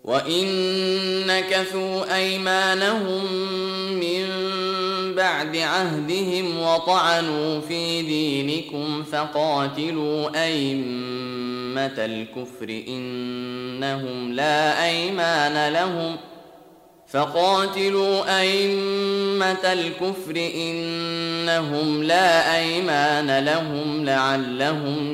وإن نكثوا أيمانهم من بعد عهدهم وطعنوا في دينكم فقاتلوا أئمة الكفر إنهم لا أيمان لهم لعلهم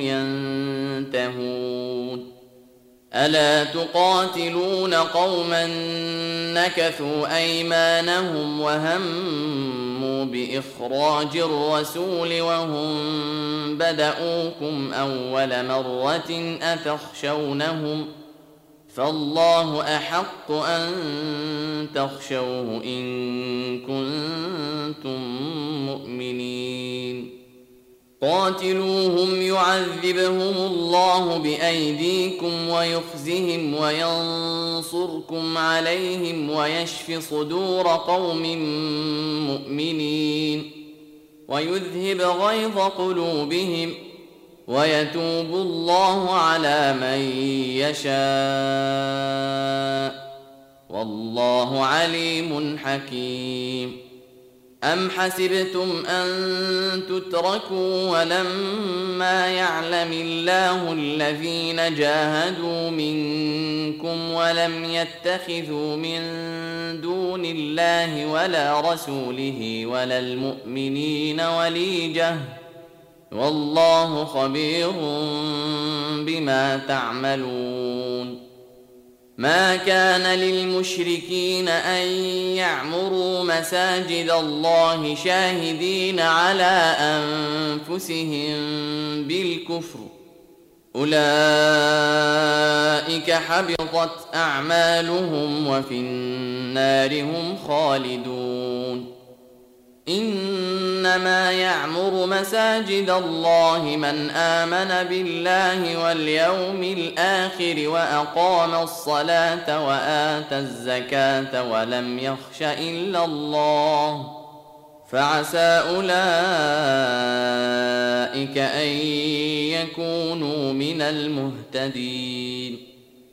ينتهون. ألا تقاتلون قوما نكثوا أيمانهم وهموا بإخراج الرسول وهم بدؤوكم أول مرة أتخشونهم فالله أحق أن تخشوه إن كنتم مؤمنين. قاتلوهم يعذبهم الله بأيديكم ويخزهم وينصركم عليهم ويشف صدور قوم مؤمنين ويذهب غيظ قلوبهم ويتوب الله على من يشاء والله عليم حكيم. أم حسبتم أن تتركوا ولما يعلم الله الذين جاهدوا منكم ولم يتخذوا من دون الله ولا رسوله ولا المؤمنين وليجة والله خبير بما تعملون. ما كان للمشركين أن يعمروا مساجد الله شاهدين على أنفسهم بالكفر أولئك حبطت أعمالهم وفي النار هم خالدون. إنما يعمر مساجد الله من آمن بالله واليوم الآخر وأقام الصلاة وآتى الزكاة ولم يخش إلا الله فعسى أولئك أن يكونوا من المهتدين.